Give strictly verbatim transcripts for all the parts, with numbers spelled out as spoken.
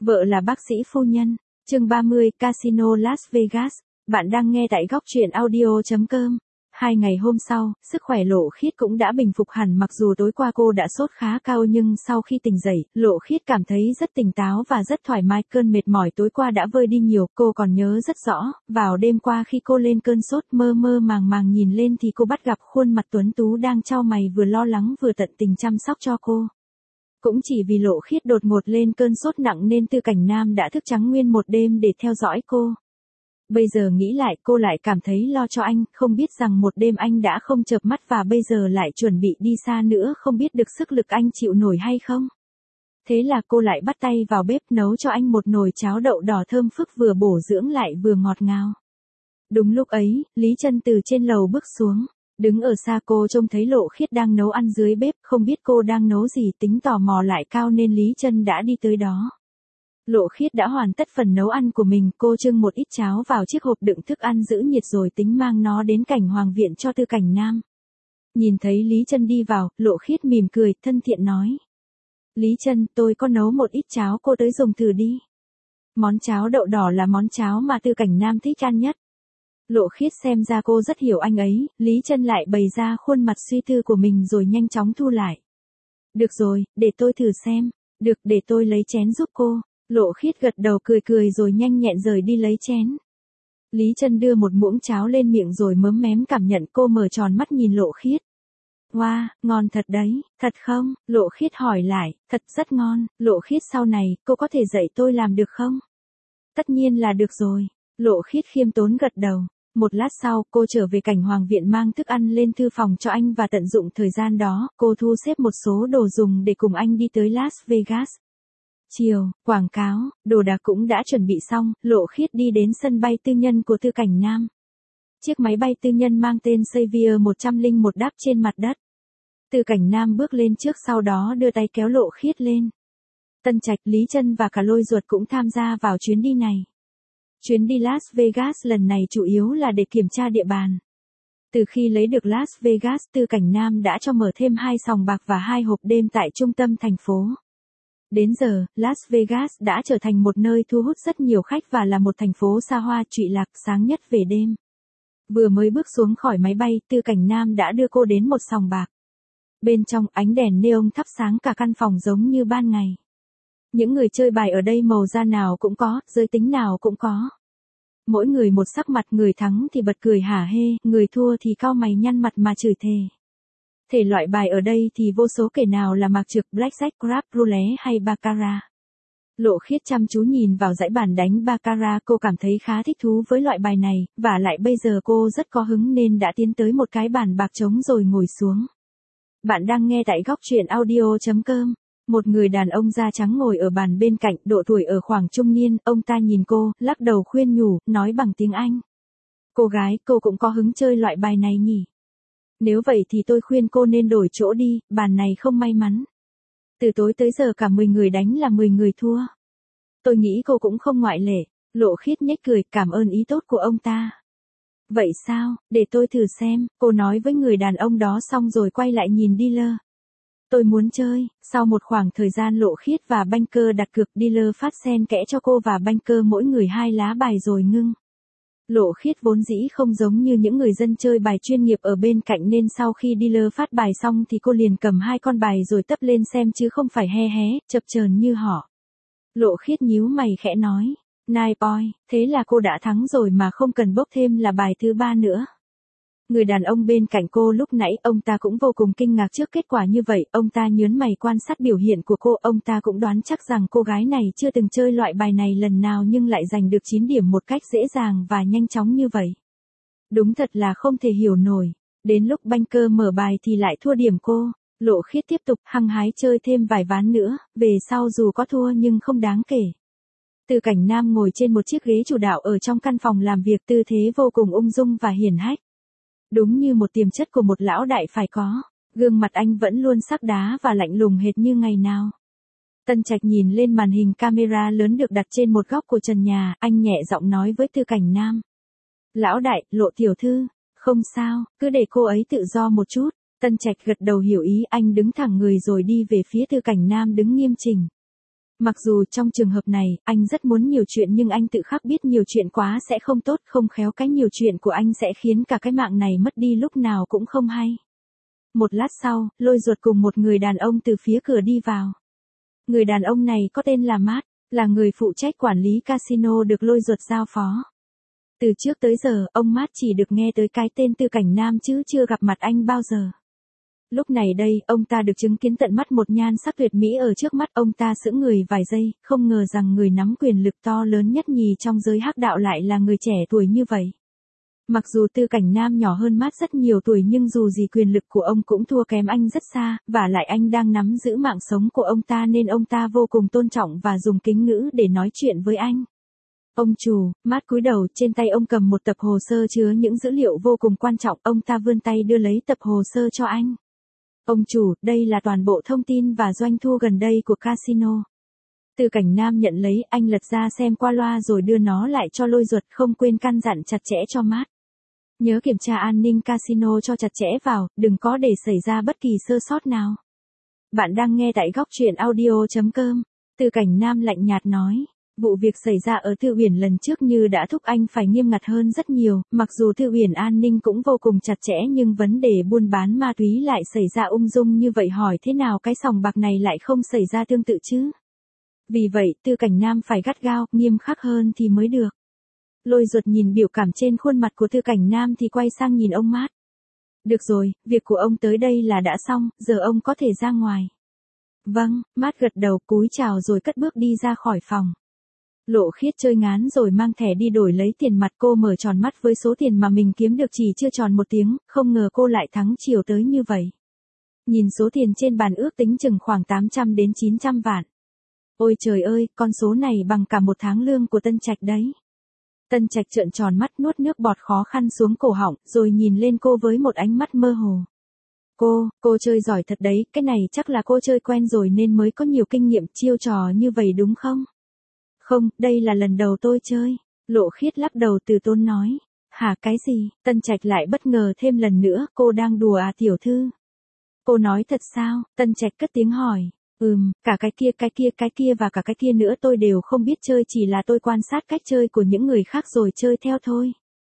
Vợ là bác sĩ phu nhân. Chương ba mươi, Casino Las Vegas. Bạn đang nghe tại góc truyện audio chấm com. Hai ngày hôm sau, sức khỏe Lộ Khiết cũng đã bình phục hẳn, mặc dù tối qua cô đã sốt khá cao nhưng sau khi tỉnh dậy, Lộ Khiết cảm thấy rất tỉnh táo và rất thoải mái. Cơn mệt mỏi tối qua đã vơi đi nhiều, cô còn nhớ rất rõ, vào đêm qua khi cô lên cơn sốt mơ mơ màng màng nhìn lên thì cô bắt gặp khuôn mặt tuấn tú đang chau mày vừa lo lắng vừa tận tình chăm sóc cho cô. Cũng chỉ vì Lộ Khiết đột ngột lên cơn sốt nặng nên Tư Cảnh Nam đã thức trắng nguyên một đêm để theo dõi cô. Bây giờ nghĩ lại cô lại cảm thấy lo cho anh, không biết rằng một đêm anh đã không chợp mắt và bây giờ lại chuẩn bị đi xa nữa, không biết được sức lực anh chịu nổi hay không. Thế là cô lại bắt tay vào bếp nấu cho anh một nồi cháo đậu đỏ thơm phức, vừa bổ dưỡng lại vừa ngọt ngào. Đúng lúc ấy, Lý Trân từ trên lầu bước xuống. Đứng ở xa cô trông thấy Lộ Khiết đang nấu ăn dưới bếp, không biết cô đang nấu gì, tính tò mò lại cao nên Lý Trân đã đi tới đó. Lộ Khiết đã hoàn tất phần nấu ăn của mình, cô trưng một ít cháo vào chiếc hộp đựng thức ăn giữ nhiệt rồi tính mang nó đến Cảnh Hoàng Viện cho Tư Cảnh Nam. Nhìn thấy Lý Trân đi vào, Lộ Khiết mỉm cười, thân thiện nói. Lý Trân, tôi có nấu một ít cháo, cô tới dùng thử đi. Món cháo đậu đỏ là món cháo mà Tư Cảnh Nam thích ăn nhất. Lộ Khiết xem ra cô rất hiểu anh ấy, Lý Trân lại bày ra khuôn mặt suy tư của mình rồi nhanh chóng thu lại. Được rồi, để tôi thử xem. Được, để tôi lấy chén giúp cô. Lộ Khiết gật đầu cười cười rồi nhanh nhẹn rời đi lấy chén. Lý Trân đưa một muỗng cháo lên miệng rồi mớm mém cảm nhận, cô mở tròn mắt nhìn Lộ Khiết. Wow, ngon thật đấy, thật không? Lộ Khiết hỏi lại, thật rất ngon. Lộ Khiết, sau này, cô có thể dạy tôi làm được không? Tất nhiên là được rồi. Lộ Khiết khiêm tốn gật đầu. Một lát sau, cô trở về Cảnh Hoàng Viện mang thức ăn lên thư phòng cho anh và tận dụng thời gian đó, cô thu xếp một số đồ dùng để cùng anh đi tới Las Vegas. Chiều, quảng cáo, đồ đạc cũng đã chuẩn bị xong, Lộ Khiết đi đến sân bay tư nhân của Tư Cảnh Nam. Chiếc máy bay tư nhân mang tên Xavier một không một đáp trên mặt đất. Tư Cảnh Nam bước lên trước, sau đó đưa tay kéo Lộ Khiết lên. Tân Trạch, Lý Trân và cả Lôi Ruột cũng tham gia vào chuyến đi này. Chuyến đi Las Vegas lần này chủ yếu là để kiểm tra địa bàn. Từ khi lấy được Las Vegas, Tư Cảnh Nam đã cho mở thêm hai sòng bạc và hai hộp đêm tại trung tâm thành phố. Đến giờ, Las Vegas đã trở thành một nơi thu hút rất nhiều khách và là một thành phố xa hoa trụy lạc sáng nhất về đêm. Vừa mới bước xuống khỏi máy bay, Tư Cảnh Nam đã đưa cô đến một sòng bạc. Bên trong, ánh đèn neon thắp sáng cả căn phòng giống như ban ngày. Những người chơi bài ở đây màu da nào cũng có, giới tính nào cũng có. Mỗi người một sắc mặt, người thắng thì bật cười hả hê, người thua thì cau mày nhăn mặt mà chửi thề. Thể loại bài ở đây thì vô số kể, nào là mạc trược, blackjack, crap, roulette hay baccarat. Lộ Khiết chăm chú nhìn vào dãy bàn đánh baccarat, cô cảm thấy khá thích thú với loại bài này, và lại bây giờ cô rất có hứng nên đã tiến tới một cái bàn bạc trống rồi ngồi xuống. Bạn đang nghe tại góc truyện audio chấm com. Một người đàn ông da trắng ngồi ở bàn bên cạnh, độ tuổi ở khoảng trung niên, ông ta nhìn cô, lắc đầu khuyên nhủ, nói bằng tiếng Anh. Cô gái, cô cũng có hứng chơi loại bài này nhỉ? Nếu vậy thì tôi khuyên cô nên đổi chỗ đi, bàn này không may mắn. Từ tối tới giờ cả mười người đánh là mười người thua. Tôi nghĩ cô cũng không ngoại lệ. Lộ Khiết nhếch cười, cảm ơn ý tốt của ông ta. Vậy sao, để tôi thử xem, cô nói với người đàn ông đó xong rồi quay lại nhìn dealer. Tôi muốn chơi. Sau một khoảng thời gian Lộ Khiết và banker đặt cược, dealer phát xen kẽ cho cô và banker mỗi người hai lá bài rồi ngưng. Lộ Khiết vốn dĩ không giống như những người dân chơi bài chuyên nghiệp ở bên cạnh nên sau khi dealer phát bài xong thì cô liền cầm hai con bài rồi tấp lên xem chứ không phải he hé, chập chờn như họ. Lộ Khiết nhíu mày khẽ nói, nine boy, thế là cô đã thắng rồi mà không cần bốc thêm là bài thứ ba nữa. Người đàn ông bên cạnh cô lúc nãy, ông ta cũng vô cùng kinh ngạc trước kết quả như vậy, ông ta nhớn mày quan sát biểu hiện của cô, ông ta cũng đoán chắc rằng cô gái này chưa từng chơi loại bài này lần nào nhưng lại giành được chín điểm một cách dễ dàng và nhanh chóng như vậy. Đúng thật là không thể hiểu nổi. Đến lúc banker mở bài thì lại thua điểm cô. Lộ Khiết tiếp tục hăng hái chơi thêm vài ván nữa, về sau dù có thua nhưng không đáng kể. Tư Cảnh Nam ngồi trên một chiếc ghế chủ đạo ở trong căn phòng làm việc, tư thế vô cùng ung dung và hiển hách. Đúng như một tiềm chất của một lão đại phải có, gương mặt anh vẫn luôn sắc đá và lạnh lùng hệt như ngày nào. Tân Trạch nhìn lên màn hình camera lớn được đặt trên một góc của trần nhà, anh nhẹ giọng nói với Tư Cảnh Nam. Lão đại, Lộ tiểu thư, không sao, cứ để cô ấy tự do một chút. Tân Trạch gật đầu hiểu ý, anh đứng thẳng người rồi đi về phía Tư Cảnh Nam đứng nghiêm chỉnh. Mặc dù trong trường hợp này, anh rất muốn nhiều chuyện nhưng anh tự khắc biết nhiều chuyện quá sẽ không tốt, không khéo cái nhiều chuyện của anh sẽ khiến cả cái mạng này mất đi lúc nào cũng không hay. Một lát sau, Lôi Duật cùng một người đàn ông từ phía cửa đi vào. Người đàn ông này có tên là Matt, là người phụ trách quản lý casino được Lôi Duật giao phó. Từ trước tới giờ, ông Matt chỉ được nghe tới cái tên Tư Cảnh Nam chứ chưa gặp mặt anh bao giờ. Lúc này đây, ông ta được chứng kiến tận mắt một nhan sắc tuyệt mỹ ở trước mắt, ông ta sững người vài giây, không ngờ rằng người nắm quyền lực to lớn nhất nhì trong giới hắc đạo lại là người trẻ tuổi như vậy. Mặc dù Tư Cảnh Nam nhỏ hơn Matt rất nhiều tuổi nhưng dù gì quyền lực của ông cũng thua kém anh rất xa, và lại anh đang nắm giữ mạng sống của ông ta nên ông ta vô cùng tôn trọng và dùng kính ngữ để nói chuyện với anh. Ông chủ, Matt cúi đầu, trên tay ông cầm một tập hồ sơ chứa những dữ liệu vô cùng quan trọng, ông ta vươn tay đưa lấy tập hồ sơ cho anh. Ông chủ, đây là toàn bộ thông tin và doanh thu gần đây của casino. Tư Cảnh Nam nhận lấy, anh lật ra xem qua loa rồi đưa nó lại cho Lôi Duật, không quên căn dặn chặt chẽ cho Matt. Nhớ kiểm tra an ninh casino cho chặt chẽ vào, đừng có để xảy ra bất kỳ sơ sót nào. Bạn đang nghe tại góc truyện audio chấm com. Tư Cảnh Nam lạnh nhạt nói. Vụ việc xảy ra ở Thư Uyển lần trước như đã thúc anh phải nghiêm ngặt hơn rất nhiều, mặc dù Thư Uyển an ninh cũng vô cùng chặt chẽ nhưng vấn đề buôn bán ma túy lại xảy ra ung dung như vậy, hỏi thế nào cái sòng bạc này lại không xảy ra tương tự chứ? Vì vậy, Tư Cảnh Nam phải gắt gao, nghiêm khắc hơn thì mới được. Lôi Duật nhìn biểu cảm trên khuôn mặt của Tư Cảnh Nam thì quay sang nhìn ông Matt. Được rồi, việc của ông tới đây là đã xong, giờ ông có thể ra ngoài. Vâng, Matt gật đầu cúi chào rồi cất bước đi ra khỏi phòng. Lộ Khiết chơi ngán rồi mang thẻ đi đổi lấy tiền mặt, cô mở tròn mắt với số tiền mà mình kiếm được chỉ chưa tròn một tiếng, không ngờ cô lại thắng chiều tới như vậy. Nhìn số tiền trên bàn ước tính chừng khoảng tám trăm đến chín trăm vạn. Ôi trời ơi, con số này bằng cả một tháng lương của Tân Trạch đấy. Tân Trạch trợn tròn mắt nuốt nước bọt khó khăn xuống cổ họng, rồi nhìn lên cô với một ánh mắt mơ hồ. Cô, cô chơi giỏi thật đấy, cái này chắc là cô chơi quen rồi nên mới có nhiều kinh nghiệm chiêu trò như vậy đúng không? Không, đây là lần đầu tôi chơi. Lộ Khiết lắc đầu từ tốn nói. Hả cái gì? Tân Trạch lại bất ngờ thêm lần nữa, cô đang đùa à tiểu thư? Cô nói thật sao? Tân Trạch cất tiếng hỏi. Ừm, cả cái kia cái kia cái kia và cả cái kia nữa tôi đều không biết chơi, chỉ là tôi quan sát cách chơi của những người khác rồi chơi theo thôi.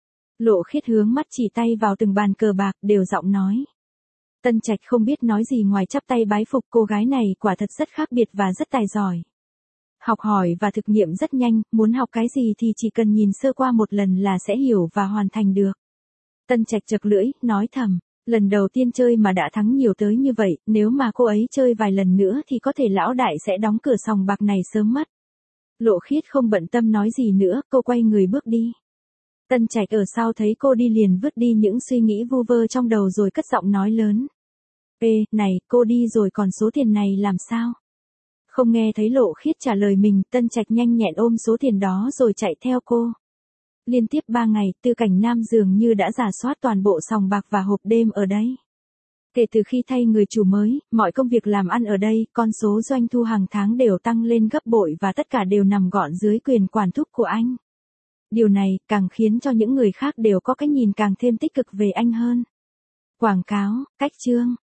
Lộ Khiết hướng mắt chỉ tay vào từng bàn cờ bạc, đều giọng nói. Tân Trạch không biết nói gì ngoài chắp tay bái phục, cô gái này quả thật rất khác biệt và rất tài giỏi. Học hỏi và thực nghiệm rất nhanh, muốn học cái gì thì chỉ cần nhìn sơ qua một lần là sẽ hiểu và hoàn thành được. Tân Trạch chật lưỡi, nói thầm, lần đầu tiên chơi mà đã thắng nhiều tới như vậy, nếu mà cô ấy chơi vài lần nữa thì có thể lão đại sẽ đóng cửa sòng bạc này sớm mất. Lộ Khiết không bận tâm nói gì nữa, cô quay người bước đi. Tân Trạch ở sau thấy cô đi liền vứt đi những suy nghĩ vu vơ trong đầu rồi cất giọng nói lớn. Ê, này, cô đi rồi còn số tiền này làm sao? Không nghe thấy Lộ Khiết trả lời mình, Tân Trạch nhanh nhẹn ôm số tiền đó rồi chạy theo cô. Liên tiếp ba ngày, Tư Cảnh Nam dường như đã rà soát toàn bộ sòng bạc và hộp đêm ở đây. Kể từ khi thay người chủ mới, mọi công việc làm ăn ở đây, con số doanh thu hàng tháng đều tăng lên gấp bội và tất cả đều nằm gọn dưới quyền quản thúc của anh. Điều này càng khiến cho những người khác đều có cái nhìn càng thêm tích cực về anh hơn. Quảng cáo, cách chương.